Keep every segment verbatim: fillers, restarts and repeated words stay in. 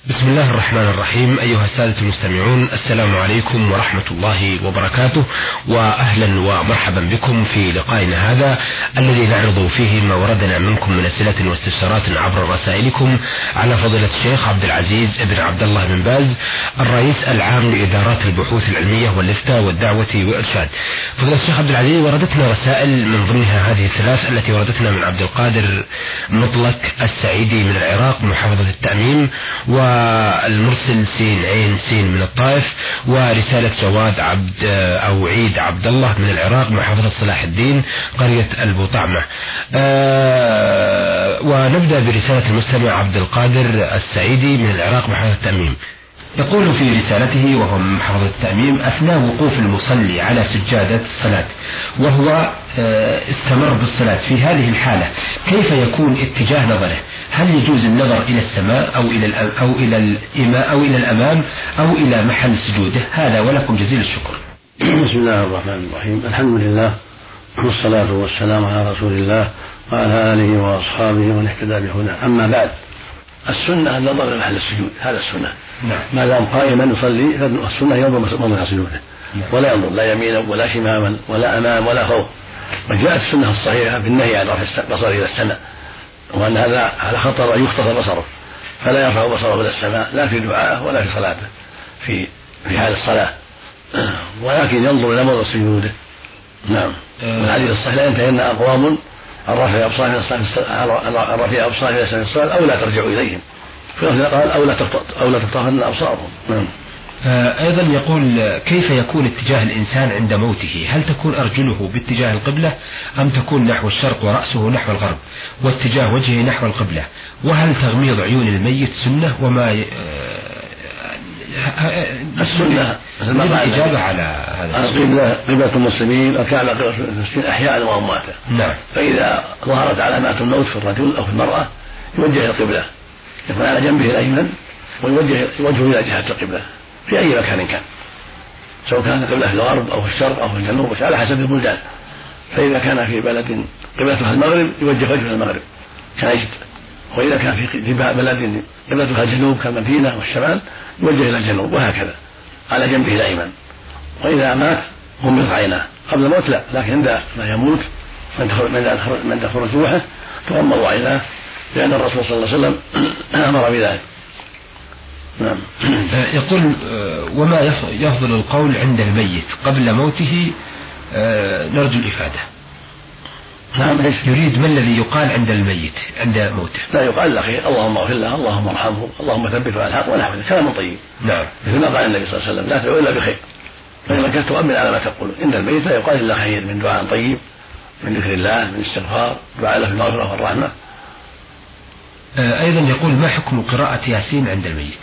بسم الله الرحمن الرحيم. أيها السادة المستمعون، السلام عليكم ورحمة الله وبركاته، وأهلا ومرحبا بكم في لقائنا هذا الذي نعرض فيه ما وردنا منكم من أسئلة واستفسارات عبر رسائلكم على فضيلة الشيخ عبد العزيز بن عبد الله بن باز، الرئيس العام لإدارات البحوث العلمية والإفتاء والدعوة والإرشاد. فضيلة الشيخ عبد العزيز، وردتنا رسائل من ضمنها هذه الثلاث التي وردتنا من عبد القادر مطلق السعيدي من العراق محافظة التأميم، و المرسل سين عين سين من الطائف، ورسالة جواد عبد أو عيد عبد الله من العراق محافظة صلاح الدين قرية البوطعمة. أه ونبدأ برسالة المستمع عبد القادر السعيدي من العراق محافظة التأميم. يقول في رسالته وهو من محافظة التأميم: أثناء وقوف المصلي على سجادة الصلاة وهو استمر بالصلاة، في هذه الحالة كيف يكون اتجاه نظره؟ هل يجوز النظر إلى السماء أو إلى أو إلى الإماء أو إلى الأمام أو إلى محل سجوده؟ هذا ولكم جزيل الشكر. بسم الله الرحمن الرحيم. الحمد لله والصلاة والسلام على رسول الله وعلى آله وأصحابه ومن اهتدى بهداه. أما بعد، السنة النظر إلى محل السجود، هذا السنة. نعم. ما دام قائما يصلي فالسنة ينظر موضع سجوده، نعم. ولا ينظر لا يمينا ولا شمالا ولا أمام ولا فوق. وجاءت السنة الصحيحة بالنهي عن رفع البصر إلى السماء، وأن هذا على خطر أن يختصر بصره، فلا يرفع بصره إلى السماء لا في دعائه ولا في صلاته في في حال الصلاة، ولكن ينظر إلى موضع سجوده. نعم. والحديث الصحيح: لا ينتهين أقوام عن رفع أبصارهم عن رفع أبصارهم إلى سماء الصلاة أو لا ترجعوا إليهم، في لفظ قال أو لا أو لا تطهرن أبصارهم. نعم. أيضا يقول: كيف يكون اتجاه الإنسان عند موته؟ هل تكون أرجله باتجاه القبلة أم تكون نحو الشرق ورأسه نحو الغرب واتجاه وجهه نحو القبلة؟ وهل تغميض عيون الميت سنة؟ وما السنة الإجابة على هذا القبلة قبلة المسلمين، الكعبة قبلة المسلمين أحياء وأمواتا. نعم. فإذا ظهرت علامات الموت في الرجل أو في المرأة يوجه إلى القبلة، يكون على جنبه الأيمن ويوجه وجهه إلى جهة القبلة في أي مكان كان، سواء كان القبلة في الغرب أو في الشرق أو في الجنوب على حسب البلدان. فإذا كان في بلد قبلتها المغرب يوجه وجهه إلى المغرب كنجد، وإذا كان في بلد قبلتها الجنوب كالمدينة والشمال يوجه إلى الجنوب، وهكذا على جنبه الأيمن. وإذا مات غمض عيناه قبل الموت لا، لكن عند ما يموت من تخرج روحه تغمض عيناه، لأن الرسول صلى الله عليه وسلم أمر بذلك. نعم. يقول: وما يفضل القول عند الميت قبل موته؟ نرجو الإفادة. نعم. يريد ما الذي يقال عند الميت عند موته؟ لا يقال لك اللهم اغفر له، اللهم ارحمه، اللهم ثبته على الحق ونحو ذلك، كلام طيب. نعم. مثل ما قال النبي صلى الله عليه وسلم: لا تدعو الا بخير، فإذا كنت تؤمن على ما تقول. عند الميت لا يقال الا خير، من دعاء طيب، من ذكر الله، من استغفار، دعاء له بالمغفرة والرحمة. أيضا يقول: ما حكم قراءة ياسين عند الميت؟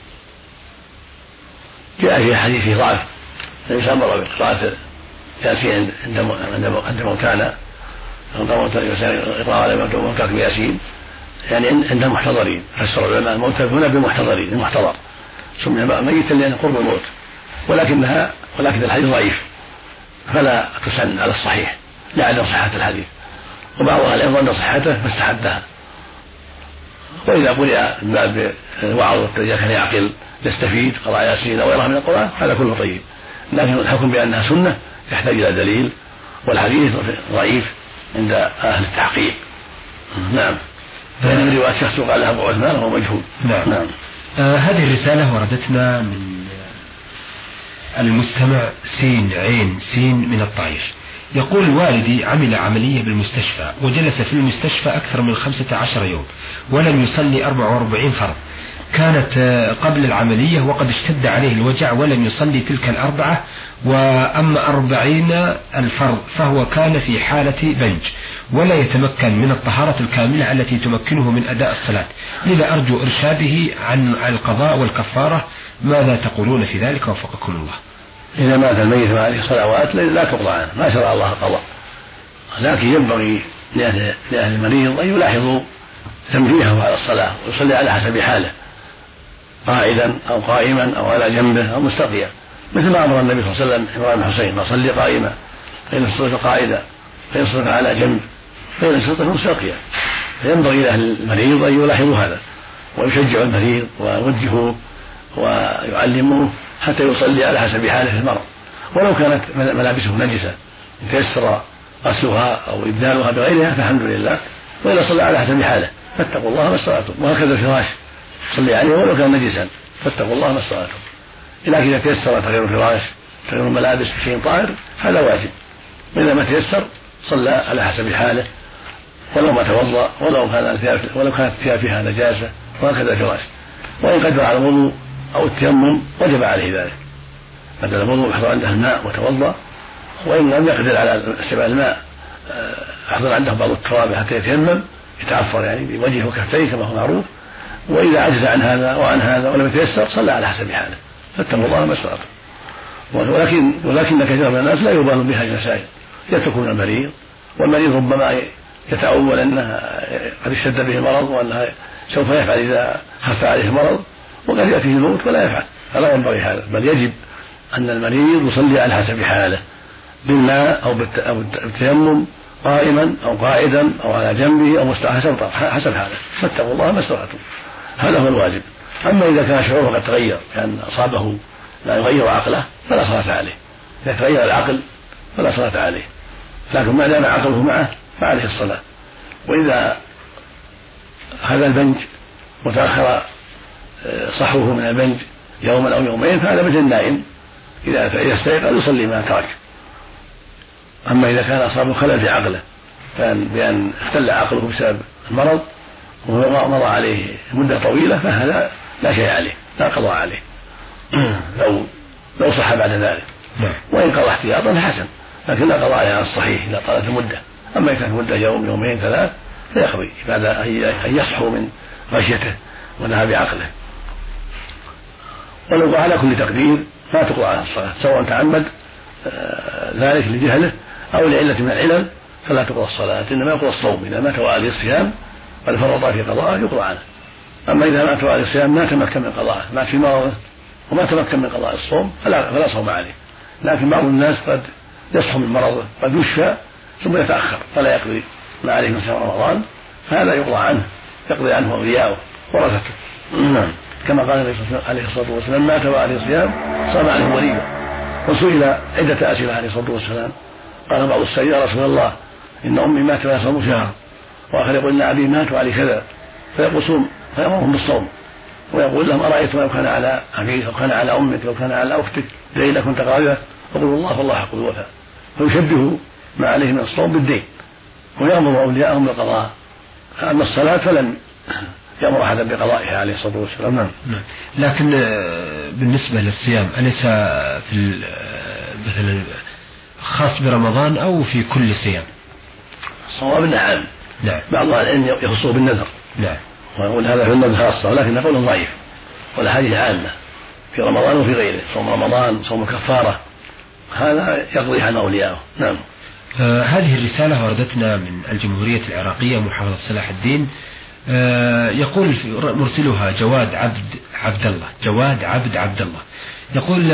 جاء في حديث فيه ضعف، النبي امر بقراءة ياسين عند موتانا، إقراء على موتاك بياسين، يعني عند المحتضرين. فسر العلماء الموتى هنا بالمحتضرين، المحتضر سمي ميتا لأن قرب الموت، ولكنها ولكن الحديث ضعيف فلا تسن على الصحيح لعدم صحة الحديث، وبعض أهل العلم ظن صحته فاستحبها. وإذا قرئ من باب الوعظ إذا كان يعقل يستفيد قراءة ياسين أو غيرها من القرآن هذا كله طيب، لكن الحكم بأنها سنة يحتاج إلى دليل، والحديث ضعيف عند أهل التحقيق. نعم. يعني رواية شخص قال لها أبو عثمان وهو مجهول. نعم. نعم. آه هذه الرسالة وردتنا من المستمع سين عين سين من الطائف. يقول: والدي عمل عملية بالمستشفى وجلس في المستشفى أكثر من خمسة عشر يوم ولم يصلي أربعة وأربعين فرض. كانت قبل العملية وقد اشتد عليه الوجع ولم يصلي تلك الأربعة، وأما أربعين الفرض فهو كان في حالة بنج ولا يتمكن من الطهارة الكاملة التي تمكنه من أداء الصلاة، لذا أرجو إرشاده عن القضاء والكفارة. ماذا تقولون في ذلك وفقكم الله؟ إذا مات الميت وعليه صلوات لا تقضى عنه، ما شرع الله القضاء، لكن ينبغي لأهل المريض أن يلاحظوا تنبيهه على الصلاة ويصلي على حسب حاله، قاعدا أو قائما أو على جنبه أو مستقيا، مثل ما أمر النبي صلى الله عليه وسلم إبراهيم الحسين: ما صلي قائما فإن استطعت قاعدا فإن استطعت على جنب فإن استطعت مستقيا. فينبغي لأهل المريض أن يلاحظوا هذا، ويشجع المريض ويوجهه ويعلمه حتى يصلي على حسب حاله في المرض، ولو كانت ملابسه نجسة تيسر غسلها أو إبدالها بغيرها فالحمد لله، وإذا صلى على حسب حاله فاتقوا الله ما استطعتم. وهكذا الفراش صلي عليه ولو كان نجسا فاتقوا الله ما استطعتم. لكن إذا تيسر تغيير الفراش تغيير الملابس بشيء طاهر هذا واجب، وإذا ما تيسر صلى على حسب حاله ولو ما توضأ ولو كان ولو كانت الثياب فيها نجاسة، وهكذا الفراش. وإن قدر على الوضوء أو التيمم وجب عليه ذلك، بدل الوضوء يحضر عنده الماء وتوضأ، وإن لم يقدر على استعمال الماء يحضر عنده بعض التراب حتى يتيمم يتعفر يعني بوجهه وكفيه كما هو معروف. وإذا عجز عن هذا وعن هذا ولم يتيسر صلى على حسب حاله فاتقوا الله ما استطعتم. ولكن ولكن كثير من الناس لا يبال بهذه المسائل، يتركون المريض، والمريض ربما يتأول أنها قد اشتد به المرض وأنها سوف يفعل إذا خف عليه المرض، وقد يأتيه الموت ولا يفعل، فلا ينبغي هذا، بل يجب أن المريض يصلي على حسب حاله بالماء أو بالتيمم قائما أو قاعدا أو على جنبه أو حسب حسب حاله فاتقوا الله ما استطعتم. هذا هو الواجب. أما إذا كان شعوره قد تغير لأن أصابه لا يغير عقله فلا صلاة عليه، إذا تغير العقل فلا صلاة عليه، لكن ما دام عقله معه فعليه الصلاة. وإذا هذا البنج وتأخر صحوه من البنج يوما أو يومين فهذا مثل النائم إذا استيقظ يصلي ما ترك. أما إذا كان أصابه خلل في عقله بأن اختل عقله بسبب المرض ومضى عليه مدة طويلة فهذا لا شيء عليه، لا قضاء عليه لو لو صح بعد ذلك. وإن قضى احتياطا حسن، لكن لا قضاء على الصحيح إذا طالت المدة. أما إذا كانت مدة يوم يومين ثلاث فيقضي بعد أن يصحو من غشيته وذهاب عقله. ولو على كل تقدير لا تقضى على الصلاة سواء تعمد ذلك لجهله أو لعلة من العلل فلا تقضى الصلاة، إنما يقضى الصوم. إذا مات وعليه الصيام والفرط في قضاءه يقضى عنه. أما إذا مات وعليه الصيام ما تمكن من قضاءه، مات في مرضه وما تمكن من قضاء الصوم فلا, فلا صوم عليه. لكن بعض الناس قد يصحو من مرضه قد يشفى ثم يتأخر فلا يقضي ما عليه من صيام رمضان، فهذا يقضى عنه، يقضي عنه أولياؤه ورثته. نعم، كما قال النبي عليه الصلاة والسلام مات وعليه الصيام صام عليه وليه. وسئل عدة أسئلة عليه الصلاة والسلام، قال بعض السائلين يا رسول الله إن أمي مات ولا صوم شهر، وآخر يقول إن أبي مات وعليه كذا، فيقول صوم فيأمرهم بالصوم، ويقول لهم أرأيتم لو كان على أبيك لو كان على أمك لو كان على أختك لئن كنت قاضية فقولوا الله والله حق الوفاء، فيشبه ما عليه من الصوم بالدين ويأمر أولياءهم بالقضاء. أما الصلاة فلم يأمر أحدا بقضائها عليه الصلاة والسلام. نعم. لكن بالنسبة للصيام أليس في مثلا خاص برمضان أو في كل صيام؟ الصواب أنه عام. نعم. بعض العلم يخصه بالنذر. نعم. ويقول هذا في النذر خاصة، ولكن قول ضعيف، والحديث عامة في رمضان وفي غيره، صوم رمضان صوم الكفارة هذا يقضي عن أولياءه. نعم. آه هذه الرسالة وردتنا من الجمهورية العراقية محافظة صلاح الدين. آه يقول مرسلها جواد عبد عبد الله جواد عبد عبد الله يقول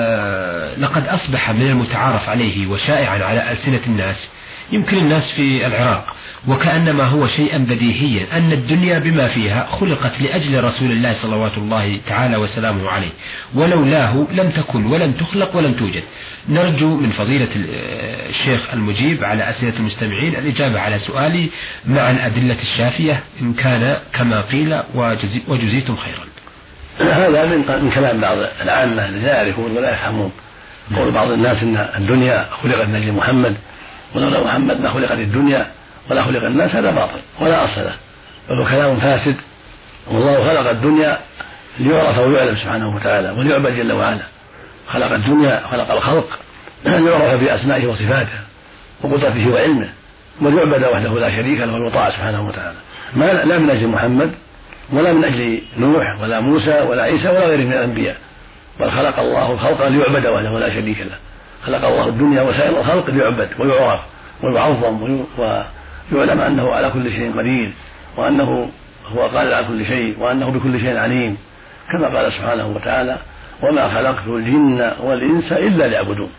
آه لقد أصبح من المتعارف عليه وشائعا على ألسنة الناس يمكن الناس في العراق وكأنما هو شيئا بديهيا أن الدنيا بما فيها خلقت لأجل رسول الله صلوات الله تعالى وسلامه عليه، ولولاه لم تكن ولم تخلق ولم توجد. نرجو من فضيلة الشيخ المجيب على أسئلة المستمعين الإجابة على سؤالي مع الأدلة الشافية إن كان كما قيل وجزيتم خيرا. هذا من كلام بعض العامة الذين لا يعرفون ولا يفهمون. قول بعض الناس أن الدنيا خلقت من أجل محمد ولولا محمد ما خلقت الدنيا ولا خلق الناس، هذا باطل ولا أصل له، وهو كلام فاسد. والله خلق الدنيا ليعرف ويعلم سبحانه وتعالى وليعبد جل وعلا. خلق الدنيا خلق الخلق ليعرف بأسمائه وصفاته وقدرته وعلمه وليعبد وحده لا شريك له ويطاع سبحانه وتعالى، ما لا من أجل محمد ولا من أجل نوح ولا موسى ولا عيسى ولا غيره من الأنبياء، بل خلق الله الخلق ليعبد وحده لا شريك له. خلق الله الدنيا وسائر الخلق ليعبد ويعرف ويعظم ويعلم أنه على كل شيء قدير، وأنه هو قادر على كل شيء، وأنه بكل شيء عليم، كما قال سبحانه وتعالى وما خلقت الجن والإنس إلا ليعبدون.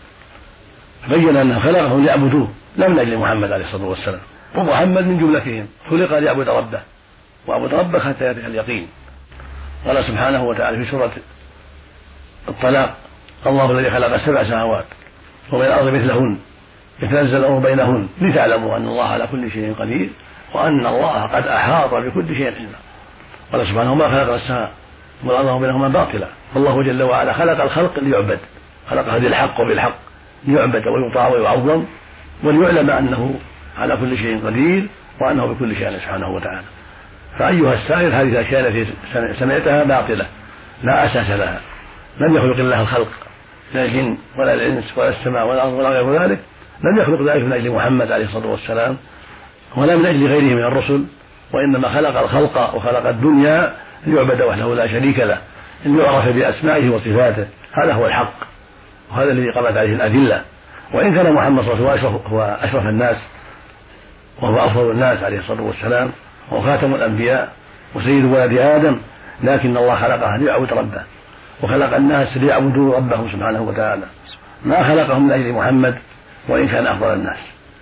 بين أنه خلقهم ليعبدوه لا من أجل محمد عليه الصلاة والسلام، ومحمد من جملتهم خلق ليعبد ربه، وعبد ربك حتى يأتيك اليقين. قال سبحانه وتعالى في سورة الطلاق: الله الذي خلق سبع سماوات ومن الأرض مثلهن يتنزل الأمر بينهن لتعلموا أن الله على كل شيء قدير وأن الله قد أحاط بكل شيء علما. قال سبحانه: ما خلق السماء والأرض وبينهما باطلا، والله جل وعلا خلق الخلق ليعبد، خلقها بالحق وبالحق ليعبد ويطاع ويعظم وليعلم أنه على كل شيء قدير وأنه بكل شيء سبحانه وتعالى. فأيها السائل، هذه الأشياء التي سمعتها باطلة لا أساس لها، لم يخلق الله الخلق لا الجن ولا الإنس ولا السماء ولا الأرض ولا غير ذلك، لم يخلق ذلك من أجل محمد عليه الصلاة والسلام ولا من أجل غيره من الرسل، وإنما خلق الخلق وخلق الدنيا ليعبد وحده لا شريك له، ليعرف بأسمائه وصفاته. هذا هو الحق وهذا الذي قامت عليه الأدلة. وإن كان محمد صلى الله عليه وسلم هو أشرف الناس وهو أفضل الناس عليه الصلاة والسلام وهو خاتم الأنبياء وسيد ولد آدم، لكن الله خلقه ليعبد ربه وخلق الناس ليعبدوا ربهم سبحانه وتعالى، ما خلقهم من أجل محمد وإن كان أفضل الناس.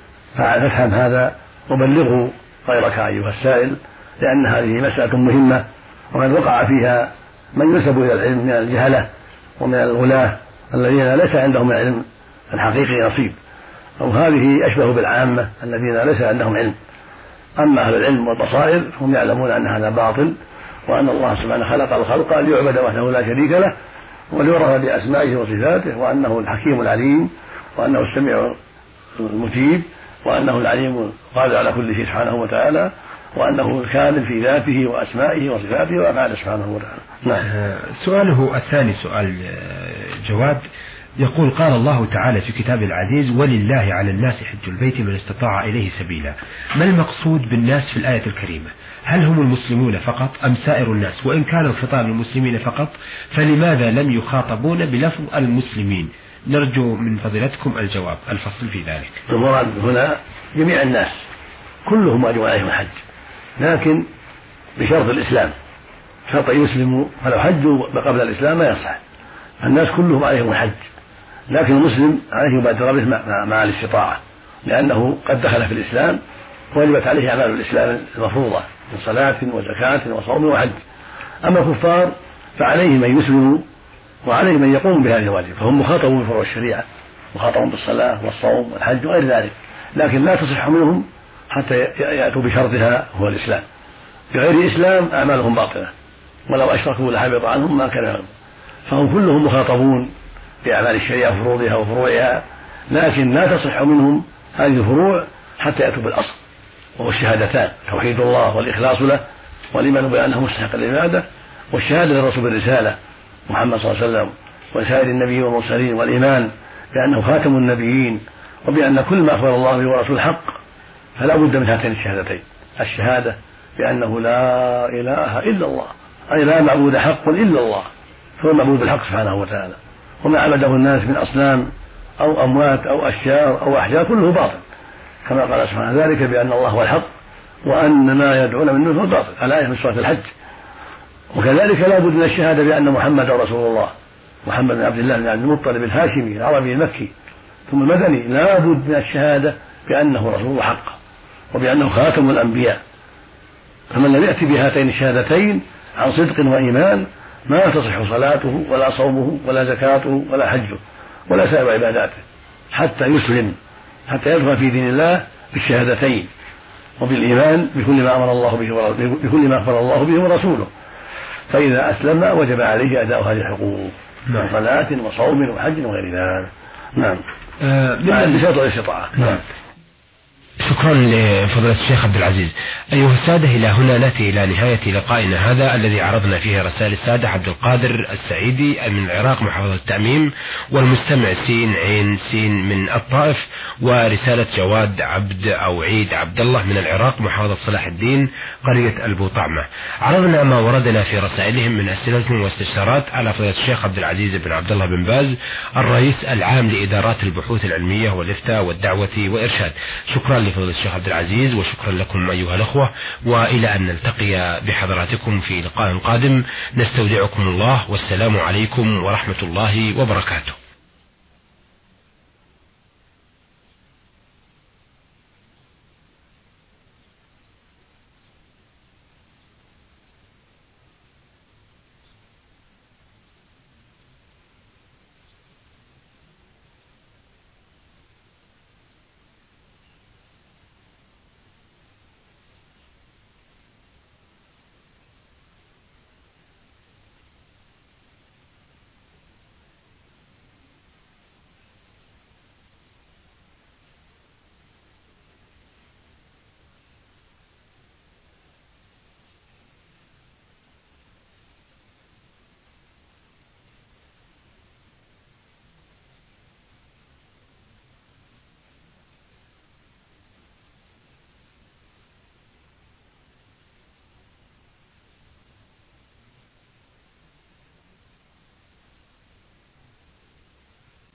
فافهم هذا وبلغه غيرك أيها السائل، لأن هذه مسألة مهمة وقد وقع فيها من ينسب إلى العلم من الجهلة ومن الغلاة الذين ليس عندهم العلم الحقيقي نصيب، أو هذه أشبه بالعامة الذين ليس عندهم علم. أما أهل العلم والبصائر هم يعلمون أن هذا باطل، وأن الله سبحانه خلق الخلق ليعبد وحده لا شريك له وليعرف بأسمائه وصفاته، وأنه الحكيم العليم وأنه السميع المجيب وأنه العليم القادر على كل شيء سبحانه وتعالى، وأنه الكامل في ذاته وأسمائه وصفاته وأفعاله سبحانه وتعالى. نعم. سؤاله الثاني سؤال جواد يقول: قال الله تعالى في كتابه العزيز: ولله على الناس حج البيت من استطاع إليه سبيلا. ما المقصود بالناس في الآية الكريمة؟ هل هم المسلمون فقط أم سائر الناس؟ وإن كان الخطاب المسلمين فقط فلماذا لم يخاطبون بلفظ المسلمين؟ نرجو من فضيلتكم الجواب الفصل في ذلك. المراد هنا جميع الناس كلهم واجب عليهم الحج، لكن بشرط الإسلام، شرط يسلموا، فلو حجوا قبل الإسلام ما يصح. الناس كلهم عليهم الحج، لكن المسلم عليه يبادر به مع, مع الاستطاعة، لأنه قد دخل في الإسلام وجبت عليه أعمال الإسلام المفروضة من صلاة وزكاة وصوم وحج. أما الكفار فعليهم أن يسلموا وعليهم أن يقوموا بهذه الواجب، فهم مخاطبون بفروع الشريعة، مخاطبون بالصلاة والصوم والحج وغير ذلك، لكن لا تصح منهم حتى يأتوا بشرطها هو الإسلام. بغير إسلام أعمالهم باطلة، ولو أشركوا لحبط عنهم ما كان يعلمون. فهم كلهم مخاطبون بأعمال الشريعة وفروضها وفروعها، لكن لا تصح منهم هذه الفروع حتى يأتوا بالأصل وهو الشهادتان: توحيد الله والإخلاص له والإيمان بأنه مستحق للعبادة، والشهادة للرسول بالرسالة محمد صلى الله عليه وسلم وسائر النبيين والمرسلين، والإيمان بأنه خاتم النبيين وبأن كل ما أخبر الله به ورسول حق. فلا بد من هاتين الشهادتين: الشهادة بأنه لا إله إلا الله، أي لا معبود حق إلا الله، هو المعبود بالحق سبحانه وتعالى، وما عبده الناس من أصنام أو أموات أو أشجار أو أحجار كله باطل، كما قال سبحانه: ذلك بأن الله هو الحق وأن ما يدعون من دونه باطل، الآية من سورة الحج. وكذلك لا بد من الشهادة بأن محمد رسول الله، محمد بن عبد الله بن عبد المطلب الهاشمي العربي المكي ثم المدني، لا بد من الشهادة بأنه رسول حق وبأنه خاتم الأنبياء. فمن لم يأتي بهاتين الشهادتين عن صدق وإيمان ما تصح صلاته ولا صومه ولا زكاته ولا حجه ولا سائر عباداته حتى يسلم، حتى يدخل في دين الله بالشهادتين وبالإيمان بكل ما أمر الله به بكل ما أخبر الله به ورسوله. فإذا أسلم وجب عليه أداء هذه الحقوق من صلاة وصوم وحج وغير ذلك. نعم. آه بشرط الاستطاعة. نعم. شكرا لفضيلة الشيخ عبد العزيز. أيها السادة، إلى هنا نأتي إلى نهاية لقائنا هذا الذي عرضنا فيه رسائل السادة عبد القادر السعيدي من العراق محافظة التأميم، والمستمع سين عين سين من الطائف، ورسالة جواد عبد أو عيد عبد الله من العراق محافظة صلاح الدين قرية البوطعمة. عرضنا ما وردنا في رسائلهم من أسئلة واستفسارات على فضيلة الشيخ عبد العزيز بن عبد الله بن باز الرئيس العام لإدارات البحوث العلمية والإفتاء والدعوة وإرشاد. شكرا لفضيلة الشيخ عبد العزيز وشكرا لكم أيها الأخوة، وإلى أن نلتقي بحضراتكم في لقاء قادم نستودعكم الله، والسلام عليكم ورحمة الله وبركاته.